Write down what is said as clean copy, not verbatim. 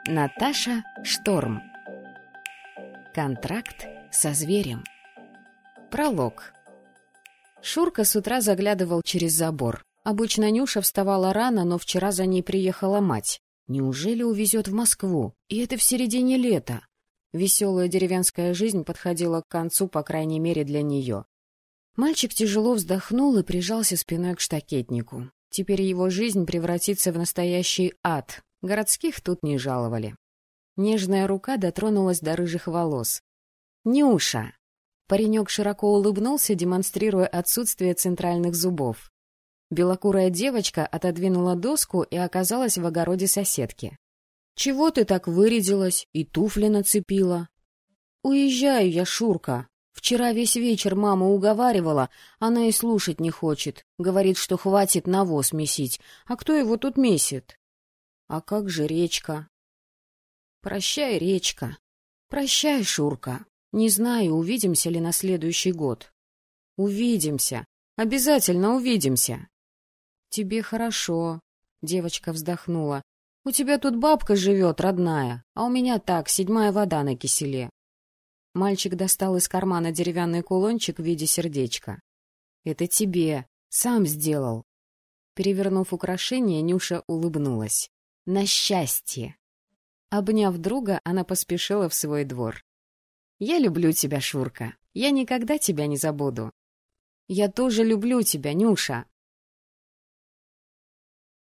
Наташа Шторм. Контракт со зверем. Пролог. Шурка с утра заглядывал через забор. Обычно Нюша вставала рано, но вчера за ней приехала мать. Неужели увезет в Москву? И это в середине лета. Веселая деревенская жизнь подходила к концу, по крайней мере, для нее. Мальчик тяжело вздохнул и прижался спиной к штакетнику. Теперь его жизнь превратится в настоящий ад. Городских тут не жаловали. Нежная рука дотронулась до рыжих волос. «Нюша!» Паренек широко улыбнулся, демонстрируя отсутствие центральных зубов. Белокурая девочка отодвинула доску и оказалась в огороде соседки. «Чего ты так вырядилась и туфли нацепила?» «Уезжаю я, Шурка. Вчера весь вечер мама уговаривала, она и слушать не хочет. Говорит, что хватит навоз месить. А кто его тут месит?» «А как же речка?» «Прощай, речка. Прощай, Шурка. Не знаю, увидимся ли на следующий год». «Увидимся. Обязательно увидимся». «Тебе хорошо», — девочка вздохнула. «У тебя тут бабка живет, родная, а у меня так, 7-я вода на киселе». Мальчик достал из кармана деревянный кулончик в виде сердечка. «Это тебе. Сам сделал». Перевернув украшение, Нюша улыбнулась. «На счастье!» Обняв друга, она поспешила в свой двор. «Я люблю тебя, Шурка. Я никогда тебя не забуду». «Я тоже люблю тебя, Нюша».